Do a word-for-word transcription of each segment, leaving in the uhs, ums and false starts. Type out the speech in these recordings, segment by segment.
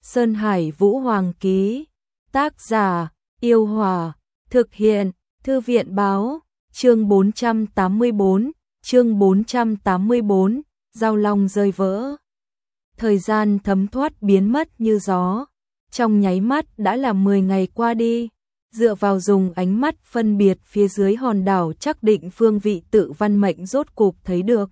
Sơn Hải Vũ Hoàng ký. Tác giả: Yêu Hòa. Thực hiện: Thư viện báo. Chương bốn trăm tám mươi bốn. Chương bốn trăm tám mươi bốn. Giao long rơi vỡ. Thời gian thấm thoát biến mất như gió. Trong nháy mắt đã là mười ngày qua đi. Dựa vào dùng ánh mắt phân biệt phía dưới hòn đảo chắc định phương vị Tự Văn Mệnh rốt cục thấy được.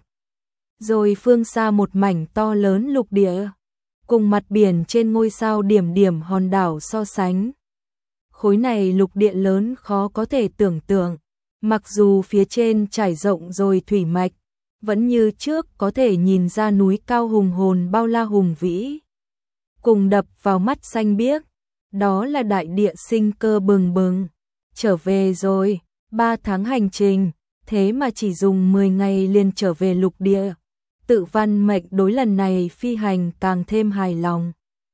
Rồi phương xa một mảnh to lớn lục địa, cùng mặt biển trên ngôi sao điểm điểm hòn đảo so sánh. Khối này lục địa lớn khó có thể tưởng tượng, mặc dù phía trên trải rộng rồi thủy mạch, vẫn như trước có thể nhìn ra núi cao hùng hồn bao la hùng vĩ. Cùng đập vào mắt xanh biếc, đó là đại địa sinh cơ bừng bừng. Trở về rồi, ba tháng hành trình, thế mà chỉ dùng mười ngày liền trở về lục địa. Tự Văn Mệnh đối lần này phi hành càng thêm hài lòng.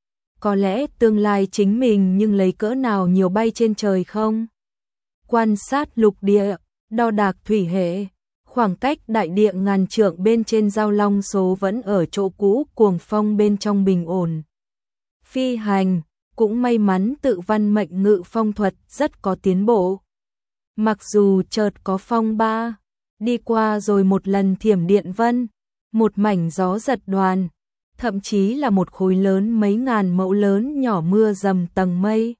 Có lẽ tương lai chính mình nhưng lấy cỡ nào nhiều bay trên trời không? Quan sát lục địa, đo đạc thủy hệ, khoảng cách đại địa ngàn trượng bên trên giao long số vẫn ở chỗ cũ, cuồng phong bên trong bình ổn. Phi hành, cũng may mắn Tự Văn Mệnh ngự phong thuật rất có tiến bộ. Mặc dù chợt có phong ba, đi qua rồi một lần thiểm điện vân, một mảnh gió giật đoàn, thậm chí là một khối lớn mấy ngàn mẫu lớn nhỏ mưa dầm tầng mây.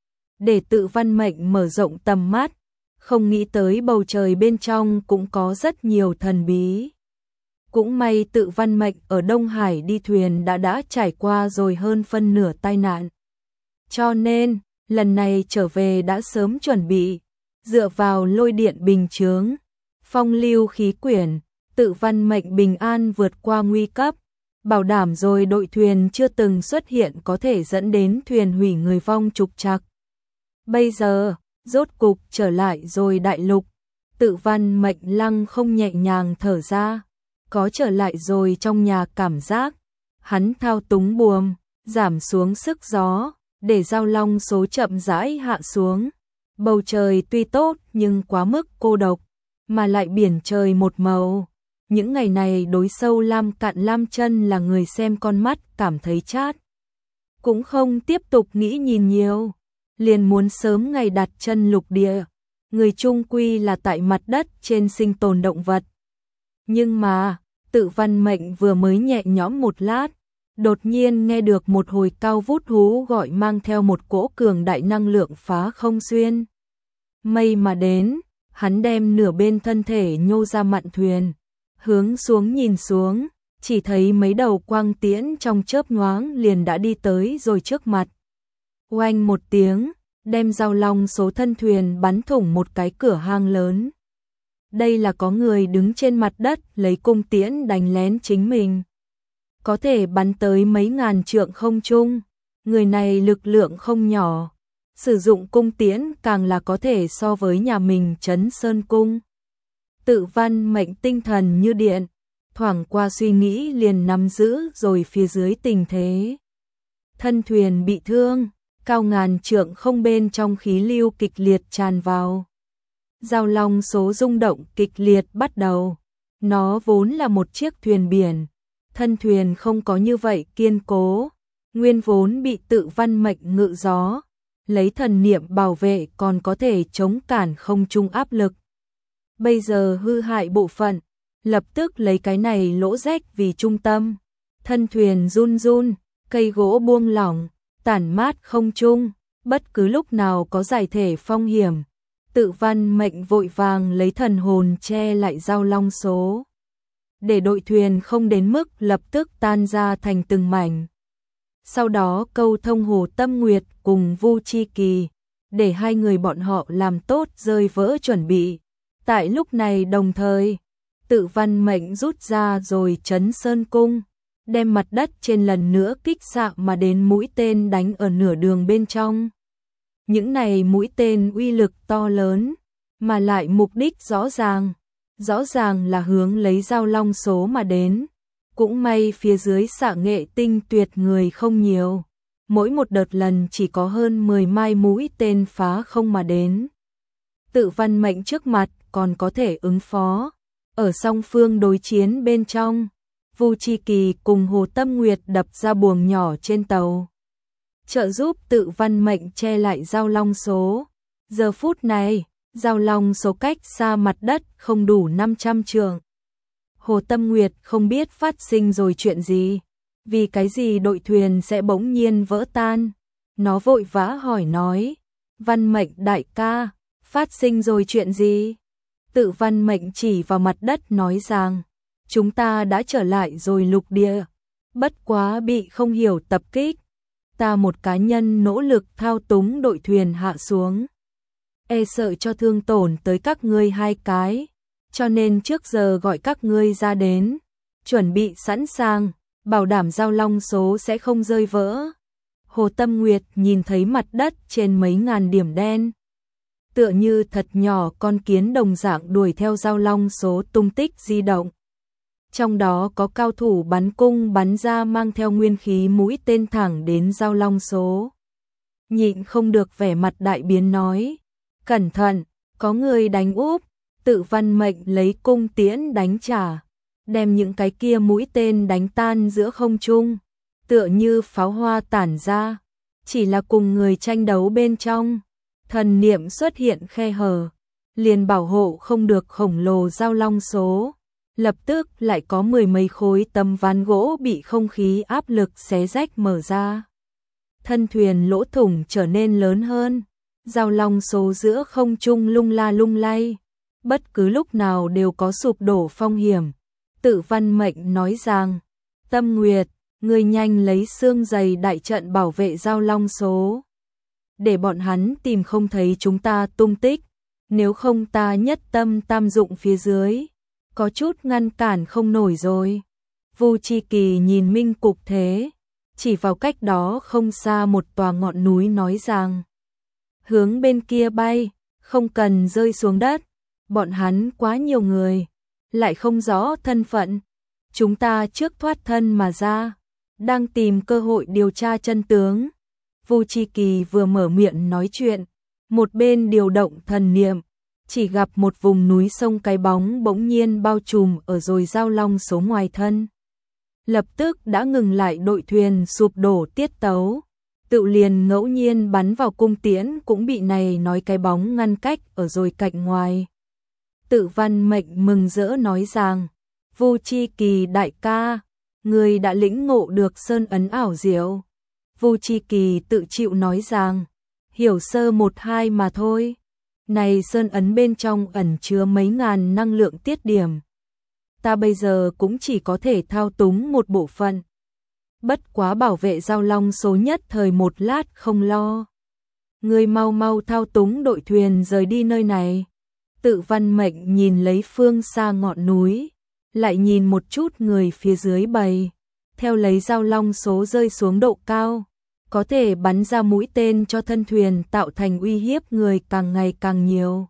Để Tự Văn Mệnh mở rộng tầm mắt, không nghĩ tới bầu trời bên trong cũng có rất nhiều thần bí. Cũng may Tự Văn Mệnh ở Đông Hải đi thuyền đã đã trải qua rồi hơn phân nửa tai nạn. Cho nên, lần này trở về đã sớm chuẩn bị, dựa vào lôi điện bình chướng, phong lưu khí quyển, Tự Văn Mệnh bình an vượt qua nguy cấp, bảo đảm rồi đội thuyền chưa từng xuất hiện có thể dẫn đến thuyền hủy người vong trục trặc. Bây giờ, rốt cục trở lại rồi đại lục, Tự Văn Mệnh lăng không nhẹ nhàng thở ra, có trở lại rồi trong nhà cảm giác. Hắn thao túng buồm, giảm xuống sức gió, để giao long số chậm rãi hạ xuống. Bầu trời tuy tốt nhưng quá mức cô độc, mà lại biển trời một màu. Những ngày này đối sâu lam cạn lam chân là người xem con mắt cảm thấy chát. Cũng không tiếp tục nghĩ nhìn nhiều, liền muốn sớm ngày đặt chân lục địa. Người chung quy là tại mặt đất trên sinh tồn động vật. Nhưng mà, Tự Văn Mệnh vừa mới nhẹ nhõm một lát, đột nhiên nghe được một hồi cao vút hú gọi mang theo một cỗ cường đại năng lượng phá không xuyên mây mà đến. Hắn đem nửa bên thân thể nhô ra mạn thuyền, hướng xuống nhìn xuống, chỉ thấy mấy đầu quang tiễn trong chớp nhoáng liền đã đi tới rồi trước mặt. Oanh một tiếng, đem giao long số thân thuyền bắn thủng một cái cửa hang lớn. Đây là có người đứng trên mặt đất lấy cung tiễn đánh lén chính mình. Có thể bắn tới mấy ngàn trượng không trung, người này lực lượng không nhỏ. Sử dụng cung tiễn càng là có thể so với nhà mình Trấn Sơn Cung. Tự Văn Mệnh tinh thần như điện, thoảng qua suy nghĩ liền nắm giữ rồi phía dưới tình thế. Thân thuyền bị thương, cao ngàn trượng không bên trong khí lưu kịch liệt tràn vào. Giao long số rung động kịch liệt bắt đầu. Nó vốn là một chiếc thuyền biển, thân thuyền không có như vậy kiên cố, nguyên vốn bị Tự Văn Mệnh ngự gió, lấy thần niệm bảo vệ còn có thể chống cản không trung áp lực. Bây giờ hư hại bộ phận, lập tức lấy cái này lỗ rách vì trung tâm. Thân thuyền run run, cây gỗ buông lỏng, tản mát không trung, bất cứ lúc nào có giải thể phong hiểm. Tự Văn Mệnh vội vàng lấy thần hồn che lại giao long số, để đội thuyền không đến mức lập tức tan ra thành từng mảnh. Sau đó câu thông Hồ Tâm Nguyệt cùng Vu Chi Kỳ, để hai người bọn họ làm tốt rơi vỡ chuẩn bị. Tại lúc này đồng thời, Tự Văn Mệnh rút ra rồi Trấn Sơn Cung, đem mặt đất trên lần nữa kích xạ mà đến mũi tên đánh ở nửa đường bên trong. Những này mũi tên uy lực to lớn, mà lại mục đích rõ ràng, rõ ràng là hướng lấy giao long số mà đến. Cũng may phía dưới xạ nghệ tinh tuyệt người không nhiều, mỗi một đợt lần chỉ có hơn mười mai mũi tên phá không mà đến. Tự Văn Mệnh trước mặt còn có thể ứng phó. Ở song phương đối chiến bên trong, Vu Chi Kỳ cùng Hồ Tâm Nguyệt đập ra buồng nhỏ trên tàu. trợ giúp Tự Văn Mệnh che lại Giao Long số. Giờ phút này, Giao Long số cách xa mặt đất không đủ năm trăm trượng. Hồ Tâm Nguyệt không biết phát sinh rồi chuyện gì, vì cái gì đội thuyền sẽ bỗng nhiên vỡ tan. Nó vội vã hỏi nói, Văn Mệnh đại ca, phát sinh rồi chuyện gì? Tự Văn Mệnh chỉ vào mặt đất nói rằng, chúng ta đã trở lại rồi lục địa, bất quá bị không hiểu tập kích. Ta một cá nhân nỗ lực thao túng đội thuyền hạ xuống, e sợ cho thương tổn tới các ngươi hai cái, cho nên trước giờ gọi các ngươi ra đến, chuẩn bị sẵn sàng, bảo đảm Giao Long số sẽ không rơi vỡ. Hồ Tâm Nguyệt nhìn thấy mặt đất trên mấy ngàn điểm đen, tựa như thật nhỏ con kiến đồng dạng đuổi theo Giao Long số tung tích di động. Trong đó có cao thủ bắn cung bắn ra mang theo nguyên khí mũi tên thẳng đến Giao Long số. Nhịn không được vẻ mặt đại biến nói, cẩn thận, có người đánh úp. Tự Văn Mệnh lấy cung tiễn đánh trả, đem những cái kia mũi tên đánh tan giữa không trung, tựa như pháo hoa tản ra, chỉ là cùng người tranh đấu bên trong. Thần niệm xuất hiện khe hở, liền bảo hộ không được khổng lồ Giao Long số. Lập tức lại có mười mấy khối tấm ván gỗ bị không khí áp lực xé rách mở ra. Thân thuyền lỗ thủng trở nên lớn hơn, Giao Long số giữa không trung lung la lung lay, bất cứ lúc nào đều có sụp đổ phong hiểm. Tự Văn Mệnh nói rằng, Tâm Nguyệt, ngươi nhanh lấy xương dày đại trận bảo vệ Giao Long số, để bọn hắn tìm không thấy chúng ta tung tích, nếu không ta nhất tâm tam dụng phía dưới, có chút ngăn cản không nổi rồi. Vu Chi Kỳ nhìn Minh Cục thế, chỉ vào cách đó không xa một tòa ngọn núi nói rằng, hướng bên kia bay, không cần rơi xuống đất, bọn hắn quá nhiều người, lại không rõ thân phận, chúng ta trước thoát thân mà ra, đang tìm cơ hội điều tra chân tướng. Vu Chi Kỳ vừa mở miệng nói chuyện, một bên điều động thần niệm, chỉ gặp một vùng núi sông cái bóng bỗng nhiên bao trùm ở rồi Giao Long số ngoài thân. Lập tức đã ngừng lại đội thuyền sụp đổ tiết tấu, tự liền ngẫu nhiên bắn vào cung tiễn cũng bị này nói cái bóng ngăn cách ở rồi cạnh ngoài. Tự Văn Mệnh mừng rỡ nói rằng, Vu Chi Kỳ đại ca, người đã lĩnh ngộ được sơn ấn ảo diệu. Vu Chi Kỳ tự chịu nói rằng, hiểu sơ một hai mà thôi. Này sơn ấn bên trong ẩn chứa mấy ngàn năng lượng tiết điểm. Ta bây giờ cũng chỉ có thể thao túng một bộ phận. Bất quá bảo vệ Giao Long số nhất thời một lát không lo. Người mau mau thao túng đội thuyền rời đi nơi này. Tự Văn Mệnh nhìn lấy phương xa ngọn núi, lại nhìn một chút người phía dưới bầy, theo lấy Giao Long số rơi xuống độ cao, có thể bắn ra mũi tên cho thân thuyền tạo thành uy hiếp người càng ngày càng nhiều.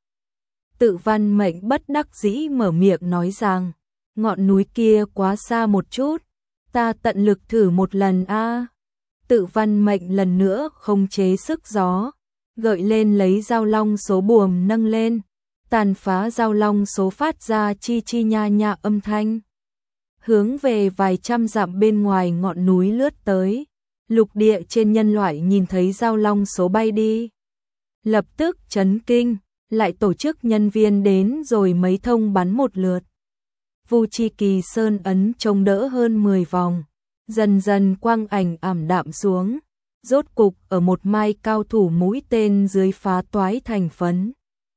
Tự Văn Mệnh bất đắc dĩ mở miệng nói rằng, ngọn núi kia quá xa một chút, ta tận lực thử một lần a. À. Tự Văn Mệnh lần nữa không chế sức gió, gợi lên lấy Giao Long số buồm nâng lên, tàn phá Giao Long số phát ra chi chi nha nha âm thanh, hướng về vài trăm dặm bên ngoài ngọn núi lướt tới. Lục địa trên nhân loại nhìn thấy Giao Long số bay đi, lập tức chấn kinh, lại tổ chức nhân viên đến rồi mấy thông bắn một lượt. Vu Chi Kỳ sơn ấn chống đỡ hơn mười vòng, dần dần quang ảnh ảm đạm xuống, rốt cục ở một mai cao thủ mũi tên dưới phá toái thành phấn.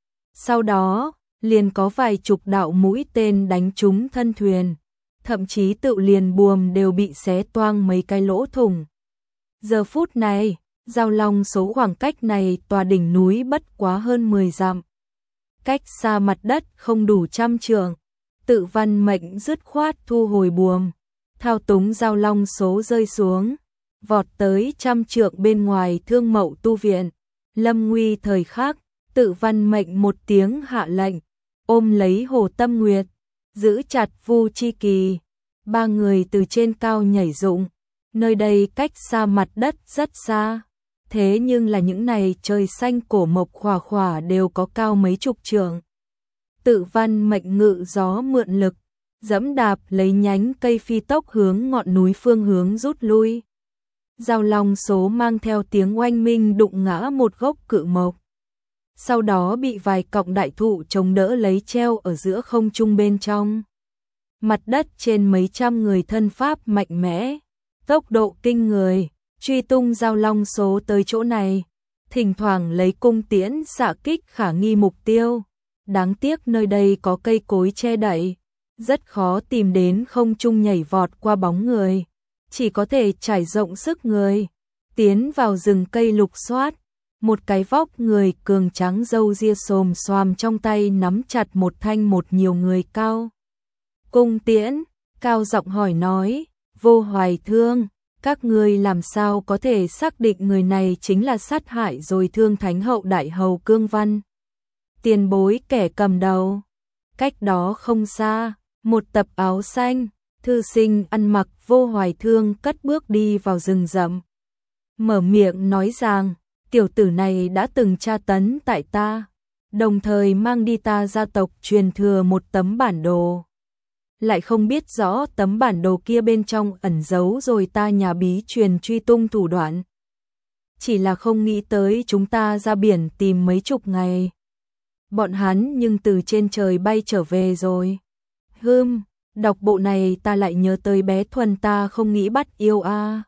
Sau đó, liền có vài chục đạo mũi tên đánh trúng thân thuyền, thậm chí tự liền buồm đều bị xé toang mấy cái lỗ thủng. Giờ phút này, Giao Long số khoảng cách này tòa đỉnh núi bất quá hơn mười dặm. Cách xa mặt đất không đủ trăm trượng. Tự Văn Mệnh dứt khoát thu hồi buồm, thao túng Giao Long số rơi xuống, vọt tới trăm trượng bên ngoài Thương Mậu tu viện. Lâm nguy thời khắc, Tự Văn Mệnh một tiếng hạ lệnh, ôm lấy Hồ Tâm Nguyệt, giữ chặt Vu Chi Kỳ. Ba người từ trên cao nhảy dụng. Nơi đây cách xa mặt đất rất xa, thế nhưng là những này trời xanh cổ mộc khỏa khỏa đều có cao mấy chục trượng. Tự Văn Mệnh ngự gió mượn lực, dẫm đạp lấy nhánh cây phi tốc hướng ngọn núi phương hướng rút lui. Giao long số mang theo tiếng oanh minh đụng ngã một gốc cự mộc. Sau đó bị vài cọng đại thụ chống đỡ lấy treo ở giữa không trung bên trong. Mặt đất trên mấy trăm người thân pháp mạnh mẽ, tốc độ kinh người, truy tung giao long số tới chỗ này, thỉnh thoảng lấy cung tiễn xạ kích khả nghi mục tiêu. Đáng tiếc nơi đây có cây cối che đậy, rất khó tìm đến không trung nhảy vọt qua bóng người, chỉ có thể trải rộng sức người, tiến vào rừng cây lục soát. Một cái vóc người cường tráng râu ria xồm xoàm trong tay nắm chặt một thanh một nhiều người cao. Cung tiễn, cao giọng hỏi nói, Vô Hoài Thương, các ngươi làm sao có thể xác định người này chính là sát hại rồi thương Thánh hậu Đại hầu Cương Văn? Tiền bối kẻ cầm đầu. Cách đó không xa, một tập áo xanh, thư sinh ăn mặc Vô Hoài Thương cất bước đi vào rừng rậm. Mở miệng nói rằng, tiểu tử này đã từng tra tấn tại ta, đồng thời mang đi ta gia tộc truyền thừa một tấm bản đồ. Lại không biết rõ tấm bản đồ kia bên trong ẩn giấu rồi ta nhà bí truyền truy tung thủ đoạn. Chỉ là không nghĩ tới chúng ta ra biển tìm mấy chục ngày. Bọn hắn nhưng từ trên trời bay trở về rồi. Hừm, đọc bộ này ta lại nhớ tới bé Thuần ta không nghĩ bắt yêu a. À.